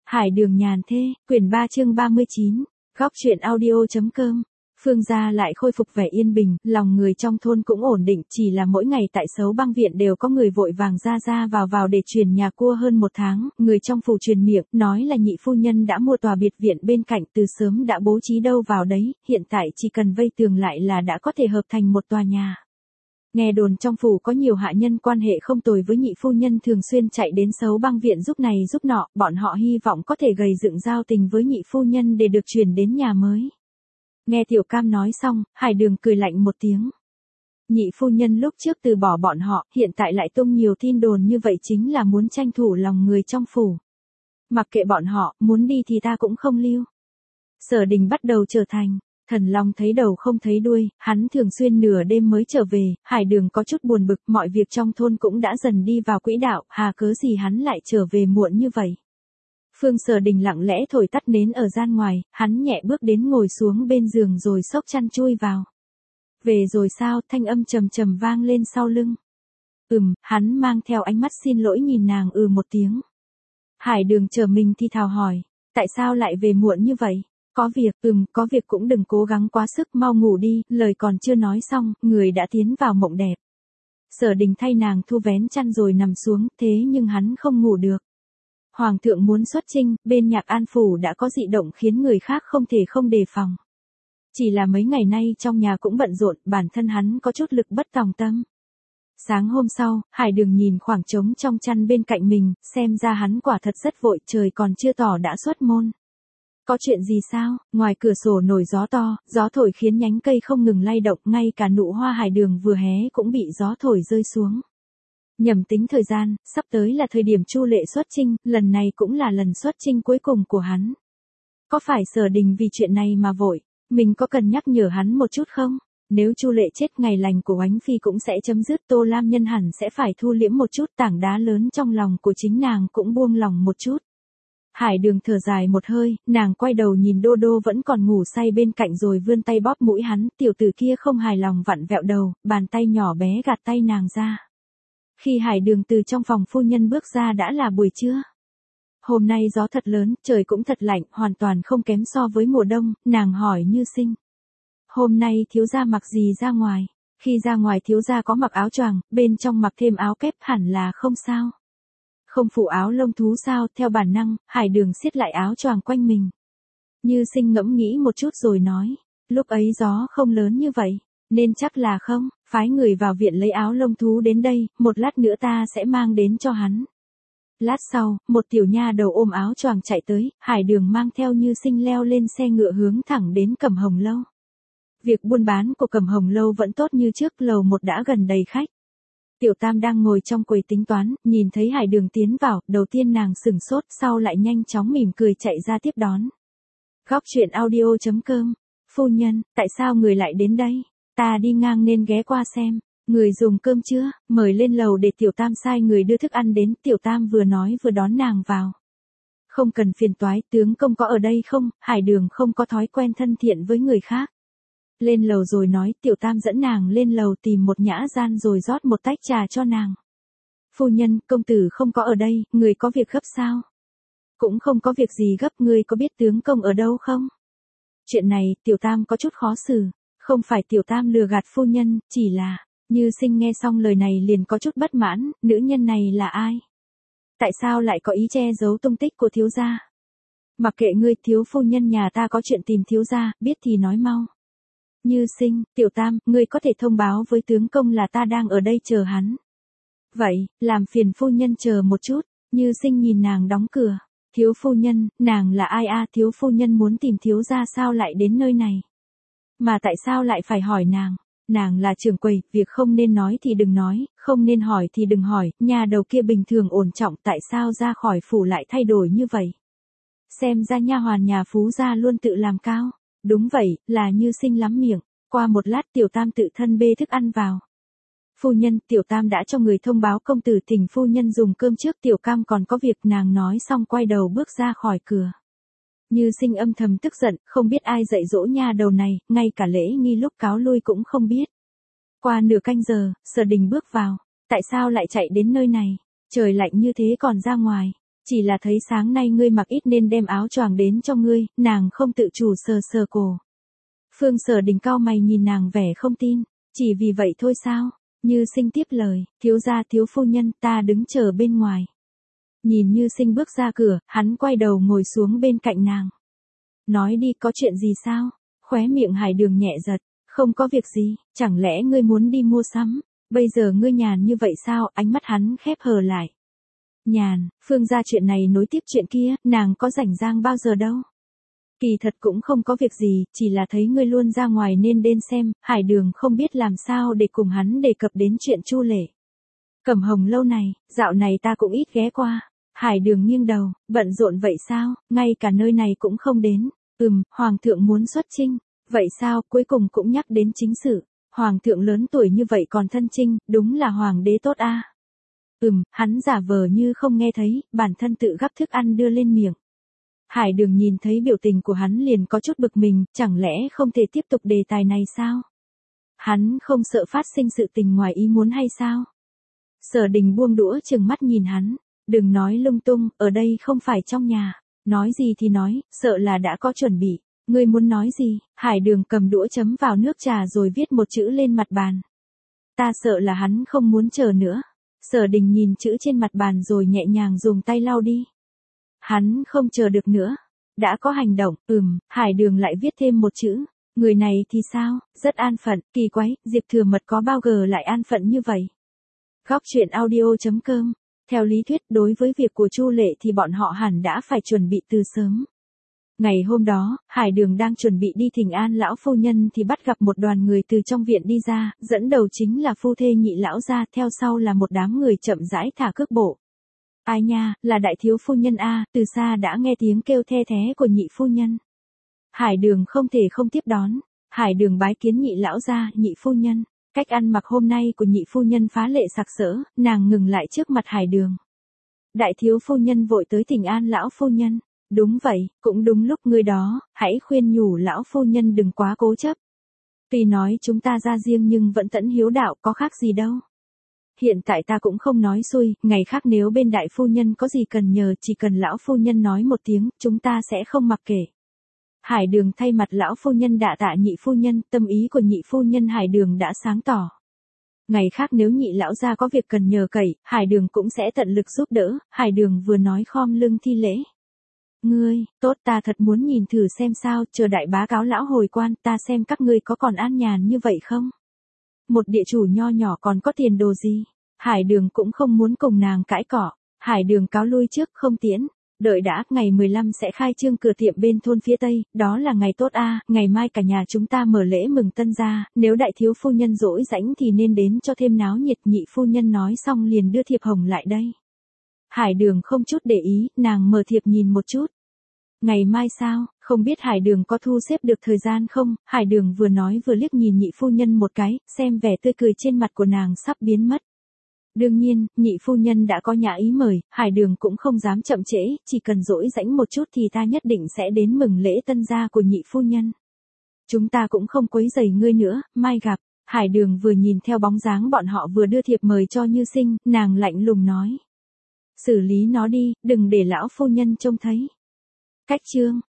Hải đường nhàn thê, quyển 3 chương 39, góc truyện audio.com. Phương gia lại khôi phục vẻ yên bình, lòng người trong thôn cũng ổn định, chỉ là mỗi ngày tại Sấu Băng viện đều có người vội vàng ra vào để truyền nhà cua hơn 1 tháng, người trong phủ truyền miệng, nói là nhị phu nhân đã mua tòa biệt viện bên cạnh từ sớm đã bố trí đâu vào đấy, hiện tại chỉ cần vây tường lại là đã có thể hợp thành một tòa nhà. Nghe đồn trong phủ có nhiều hạ nhân quan hệ không tồi với nhị phu nhân thường xuyên chạy đến Sấu Băng viện giúp này giúp nọ, bọn họ hy vọng có thể gầy dựng giao tình với nhị phu nhân để được chuyển đến nhà mới. Nghe Tiểu Cam nói xong, Hải Đường cười lạnh một tiếng. Nhị phu nhân lúc trước từ bỏ bọn họ, hiện tại lại tung nhiều tin đồn như vậy chính là muốn tranh thủ lòng người trong phủ. Mặc kệ bọn họ, muốn đi thì ta cũng không lưu. Sở Đình bắt đầu trở thành thần long thấy đầu không thấy đuôi, hắn thường xuyên nửa đêm mới trở về, Hải Đường có chút buồn bực, mọi việc trong thôn cũng đã dần đi vào quỹ đạo, hà cớ gì hắn lại trở về muộn như vậy. Phương Sở Đình lặng lẽ thổi tắt nến ở gian ngoài, hắn nhẹ bước đến ngồi xuống bên giường rồi xốc chăn chui vào. Về rồi sao, thanh âm trầm trầm vang lên sau lưng. Hắn mang theo ánh mắt xin lỗi nhìn nàng một tiếng. Hải Đường chờ mình thì thào hỏi, tại sao lại về muộn như vậy? Có việc, có việc cũng đừng cố gắng quá sức, mau ngủ đi, lời còn chưa nói xong, người đã tiến vào mộng đẹp. Sở Đình thay nàng thu vén chăn rồi nằm xuống, thế nhưng hắn không ngủ được. Hoàng thượng muốn xuất chinh, bên Nhạc An phủ đã có dị động khiến người khác không thể không đề phòng. Chỉ là mấy ngày nay trong nhà cũng bận rộn, bản thân hắn có chút lực bất tòng tâm. Sáng hôm sau, Hải Đường nhìn khoảng trống trong chăn bên cạnh mình, xem ra hắn quả thật rất vội, trời còn chưa tỏ đã xuất môn. Có chuyện gì sao? Ngoài cửa sổ nổi gió to, gió thổi khiến nhánh cây không ngừng lay động, ngay cả nụ hoa Hải Đường vừa hé cũng bị gió thổi rơi xuống. Nhầm tính thời gian, sắp tới là thời điểm Chu Lệ xuất chinh, lần này cũng là lần xuất chinh cuối cùng của hắn. Có phải Sở Đình vì chuyện này mà vội, mình có cần nhắc nhở hắn một chút không? Nếu Chu Lệ chết ngày lành của Oánh Phi cũng sẽ chấm dứt, Tô Lam Nhân hẳn sẽ phải thu liễm một chút, tảng đá lớn trong lòng của chính nàng cũng buông lòng một chút. Hải Đường thở dài một hơi, nàng quay đầu nhìn Đô Đô vẫn còn ngủ say bên cạnh rồi vươn tay bóp mũi hắn, tiểu tử kia không hài lòng vặn vẹo đầu, bàn tay nhỏ bé gạt tay nàng ra. Khi Hải Đường từ trong phòng phu nhân bước ra đã là buổi trưa. Hôm nay gió thật lớn, trời cũng thật lạnh, hoàn toàn không kém so với mùa đông, nàng hỏi Như Sinh. Hôm nay thiếu gia mặc gì ra ngoài? Khi ra ngoài thiếu gia có mặc áo choàng, bên trong mặc thêm áo kép, hẳn là không sao. Không phủ áo lông thú sao? Theo bản năng, Hải Đường siết lại áo choàng quanh mình. Như Sinh ngẫm nghĩ một chút rồi nói, lúc ấy gió không lớn như vậy, nên chắc là không, phái người vào viện lấy áo lông thú đến đây, một lát nữa ta sẽ mang đến cho hắn. Lát sau, một tiểu nha đầu ôm áo choàng chạy tới, Hải Đường mang theo Như Sinh leo lên xe ngựa hướng thẳng đến Cẩm Hồng Lâu. Việc buôn bán của Cẩm Hồng Lâu vẫn tốt như trước, lầu 1 đã gần đầy khách. Tiểu Tam đang ngồi trong quầy tính toán, nhìn thấy Hải Đường tiến vào, đầu tiên nàng sửng sốt, sau lại nhanh chóng mỉm cười chạy ra tiếp đón. Góc truyện audio.com. Phu nhân, tại sao người lại đến đây? Ta đi ngang nên ghé qua xem. Người dùng cơm chưa? Mời lên lầu để Tiểu Tam sai người đưa thức ăn đến. Tiểu Tam vừa nói vừa đón nàng vào. Không cần phiền toái, tướng công có ở đây không? Hải Đường không có thói quen thân thiện với người khác. Lên lầu rồi nói, Tiểu Tam dẫn nàng lên lầu tìm một nhã gian rồi rót một tách trà cho nàng. Phu nhân, công tử không có ở đây, người có việc gấp sao? Cũng không có việc gì gấp, người có biết tướng công ở đâu không? Chuyện này, Tiểu Tam có chút khó xử. Không phải Tiểu Tam lừa gạt phu nhân, chỉ là... Như Sinh nghe xong lời này liền có chút bất mãn, nữ nhân này là ai? Tại sao lại có ý che giấu tung tích của thiếu gia? Mặc kệ ngươi, thiếu phu nhân nhà ta có chuyện tìm thiếu gia, biết thì nói mau. Như Sinh, Tiểu Tam, ngươi có thể thông báo với tướng công là ta đang ở đây chờ hắn. Vậy, làm phiền phu nhân chờ một chút. Như Sinh nhìn nàng đóng cửa. Thiếu phu nhân, nàng là ai a? Thiếu phu nhân muốn tìm thiếu gia sao lại đến nơi này? Mà tại sao lại phải hỏi nàng? Nàng là trưởng quầy, việc không nên nói thì đừng nói, không nên hỏi thì đừng hỏi, nhà đầu kia bình thường ổn trọng, tại sao ra khỏi phủ lại thay đổi như vậy? Xem ra nha hoàn nhà Phú gia luôn tự làm cao. Đúng vậy, là Như Sinh lắm miệng. Qua một lát Tiểu Tam tự thân bê thức ăn vào. Phu nhân, Tiểu Tam đã cho người thông báo công tử thỉnh phu nhân dùng cơm trước, Tiểu Cam còn có việc, nàng nói xong quay đầu bước ra khỏi cửa. Như Sinh âm thầm tức giận, không biết ai dạy dỗ nha đầu này, ngay cả lễ nghi lúc cáo lui cũng không biết. Qua nửa canh giờ, Sở Đình bước vào. Tại sao lại chạy đến nơi này? Trời lạnh như thế còn ra ngoài. Chỉ là thấy sáng nay ngươi mặc ít nên đem áo choàng đến cho ngươi, nàng không tự chủ sờ sờ cổ. Phương Sở Đình cau mày nhìn nàng vẻ không tin, chỉ vì vậy thôi sao? Như Sinh tiếp lời, thiếu gia thiếu phu nhân, ta đứng chờ bên ngoài. Nhìn Như Sinh bước ra cửa, hắn quay đầu ngồi xuống bên cạnh nàng. Nói đi, có chuyện gì sao? Khóe miệng Hải Đường nhẹ giật, không có việc gì, chẳng lẽ ngươi muốn đi mua sắm? Bây giờ ngươi nhàn như vậy sao? Ánh mắt hắn khép hờ lại. Nhàn, Phương gia chuyện này nối tiếp chuyện kia, nàng có rảnh rang bao giờ đâu. Kỳ thật cũng không có việc gì, chỉ là thấy ngươi luôn ra ngoài nên đến xem. Hải Đường không biết làm sao để cùng hắn đề cập đến chuyện Chu Lệ. Cẩm Hồng lâu này, dạo này ta cũng ít ghé qua. Hải Đường nghiêng đầu, bận rộn vậy sao, ngay cả nơi này cũng không đến. Hoàng thượng muốn xuất chinh. Vậy sao, cuối cùng cũng nhắc đến chính sự. Hoàng thượng lớn tuổi như vậy còn thân chinh, đúng là hoàng đế tốt a. Hắn giả vờ như không nghe thấy, bản thân tự gắp thức ăn đưa lên miệng. Hải Đường nhìn thấy biểu tình của hắn liền có chút bực mình, chẳng lẽ không thể tiếp tục đề tài này sao? Hắn không sợ phát sinh sự tình ngoài ý muốn hay sao? Sở Đình buông đũa trừng mắt nhìn hắn, đừng nói lung tung, ở đây không phải trong nhà, nói gì thì nói, sợ là đã có chuẩn bị. Ngươi muốn nói gì? Hải Đường cầm đũa chấm vào nước trà rồi viết một chữ lên mặt bàn. Ta sợ là hắn không muốn chờ nữa. Sở Đình nhìn chữ trên mặt bàn rồi nhẹ nhàng dùng tay lau đi. Hắn không chờ được nữa. Đã có hành động, Hải Đường lại viết thêm một chữ. Người này thì sao, rất an phận, kỳ quái, Diệp Thừa Mật có bao giờ lại an phận như vậy. Góc truyện audio.com. Theo lý thuyết đối với việc của Chu Lệ thì bọn họ hẳn đã phải chuẩn bị từ sớm. Ngày hôm đó, Hải Đường đang chuẩn bị đi thỉnh an lão phu nhân thì bắt gặp một đoàn người từ trong viện đi ra, dẫn đầu chính là phu thê Nhị lão gia, theo sau là một đám người chậm rãi thả cước bộ. Ai nha, là đại thiếu phu nhân a, từ xa đã nghe tiếng kêu the thé của Nhị phu nhân. Hải Đường không thể không tiếp đón. Hải Đường bái kiến Nhị lão gia, Nhị phu nhân. Cách ăn mặc hôm nay của Nhị phu nhân phá lệ sặc sỡ, nàng ngừng lại trước mặt Hải Đường. Đại thiếu phu nhân vội tới thỉnh an lão phu nhân. Đúng vậy, cũng đúng lúc người đó, hãy khuyên nhủ lão phu nhân đừng quá cố chấp. Tuy nói chúng ta ra riêng nhưng vẫn tẫn hiếu đạo, có khác gì đâu. Hiện tại ta cũng không nói xui, ngày khác nếu bên đại phu nhân có gì cần nhờ, chỉ cần lão phu nhân nói một tiếng, chúng ta sẽ không mặc kệ. Hải Đường thay mặt lão phu nhân đạ tạ Nhị phu nhân, tâm ý của Nhị phu nhân Hải Đường đã sáng tỏ. Ngày khác nếu Nhị lão gia có việc cần nhờ cậy, Hải Đường cũng sẽ tận lực giúp đỡ. Hải Đường vừa nói khom lưng thi lễ. Ngươi, tốt, ta thật muốn nhìn thử xem sao, chờ đại bá cáo lão hồi quan, ta xem các ngươi có còn an nhàn như vậy không? Một địa chủ nho nhỏ còn có tiền đồ gì? Hải Đường cũng không muốn cùng nàng cãi cọ. Hải Đường cáo lui trước, không tiễn. Đợi đã, ngày 15 sẽ khai trương cửa tiệm bên thôn phía Tây, đó là ngày tốt a, ngày mai cả nhà chúng ta mở lễ mừng tân gia, nếu đại thiếu phu nhân rỗi rãnh thì nên đến cho thêm náo nhiệt. Nhị phu nhân nói xong liền đưa thiệp hồng lại đây. Hải Đường không chút để ý, nàng mở thiệp nhìn một chút. Ngày mai sao, không biết Hải Đường có thu xếp được thời gian không? Hải Đường vừa nói vừa liếc nhìn Nhị phu nhân một cái, xem vẻ tươi cười trên mặt của nàng sắp biến mất. Đương nhiên, Nhị phu nhân đã có nhã ý mời, Hải Đường cũng không dám chậm trễ, chỉ cần rỗi rãnh một chút thì ta nhất định sẽ đến mừng lễ tân gia của Nhị phu nhân. Chúng ta cũng không quấy rầy ngươi nữa, mai gặp. Hải Đường vừa nhìn theo bóng dáng bọn họ vừa đưa thiệp mời cho Như Sinh, nàng lạnh lùng nói. Xử lý nó đi, đừng để lão phu nhân trông thấy. Cách chương.